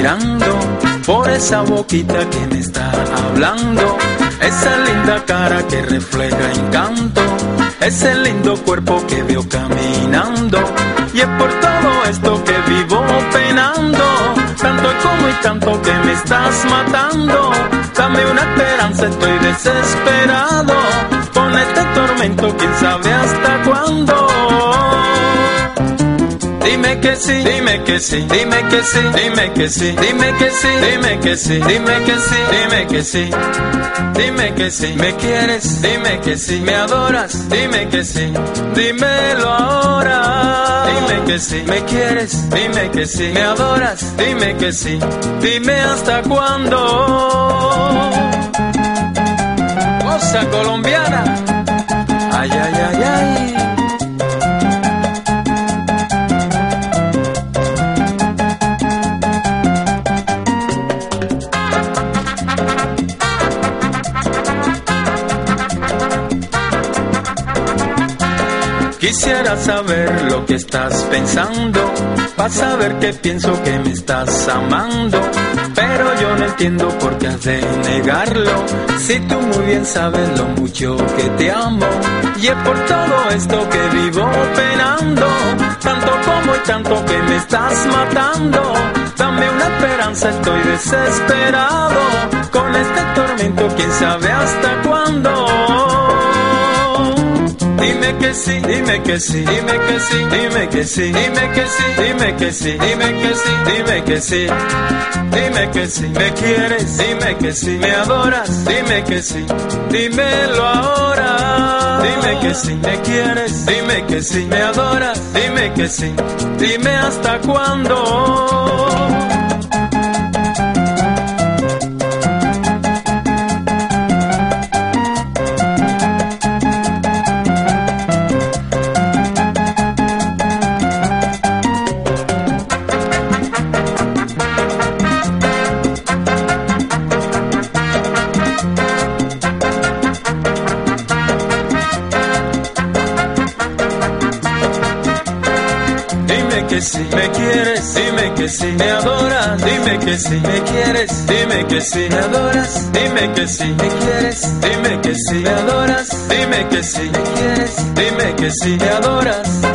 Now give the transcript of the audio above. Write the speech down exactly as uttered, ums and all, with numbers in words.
mirando por esa boquita que me está hablando, esa linda cara que refleja encanto, ese lindo cuerpo que veo caminando. Y es por todo esto que vivo penando, tanto como y tanto que me estás matando. Dame una esperanza, estoy desesperado, con este tormento quién sabe hasta cuándo. Dime que sí, dime que sí, dime que sí, dime que sí, dime que sí, dime que sí, dime que sí, dime que sí, dime que sí, me quieres, dime que sí, me adoras, dime que sí, dímelo ahora. Dime que sí, me quieres, dime que sí, me adoras, dime que sí, dime hasta cuándo. Cosa colombiana, ay, ay, ay, ay. Quisiera saber lo que estás pensando, para saber que pienso que me estás amando, pero yo no entiendo por qué has de negarlo, si tú muy bien sabes lo mucho que te amo. Y es por todo esto que vivo penando, tanto como y tanto que me estás matando. Dame una esperanza, estoy desesperado, con este tormento quién sabe hasta cuándo. Dime que sí, dime que sí, dime que sí, dime que sí, dime que sí, dime que sí, dime que sí, dime que sí, dime que sí, me quieres, dime que sí, me adoras, dime que sí, dímelo ahora. Dime que sí, me quieres, dime que sí, me adoras, dime que sí, dime hasta cuándo. Que sí, me quieres, dime que sí, me adoras, dime que sí, me quieres, dime que sí, me adoras, dime que sí, me quieres, dime que sí, me adoras, dime que sí, me quieres, dime que sí, me adoras.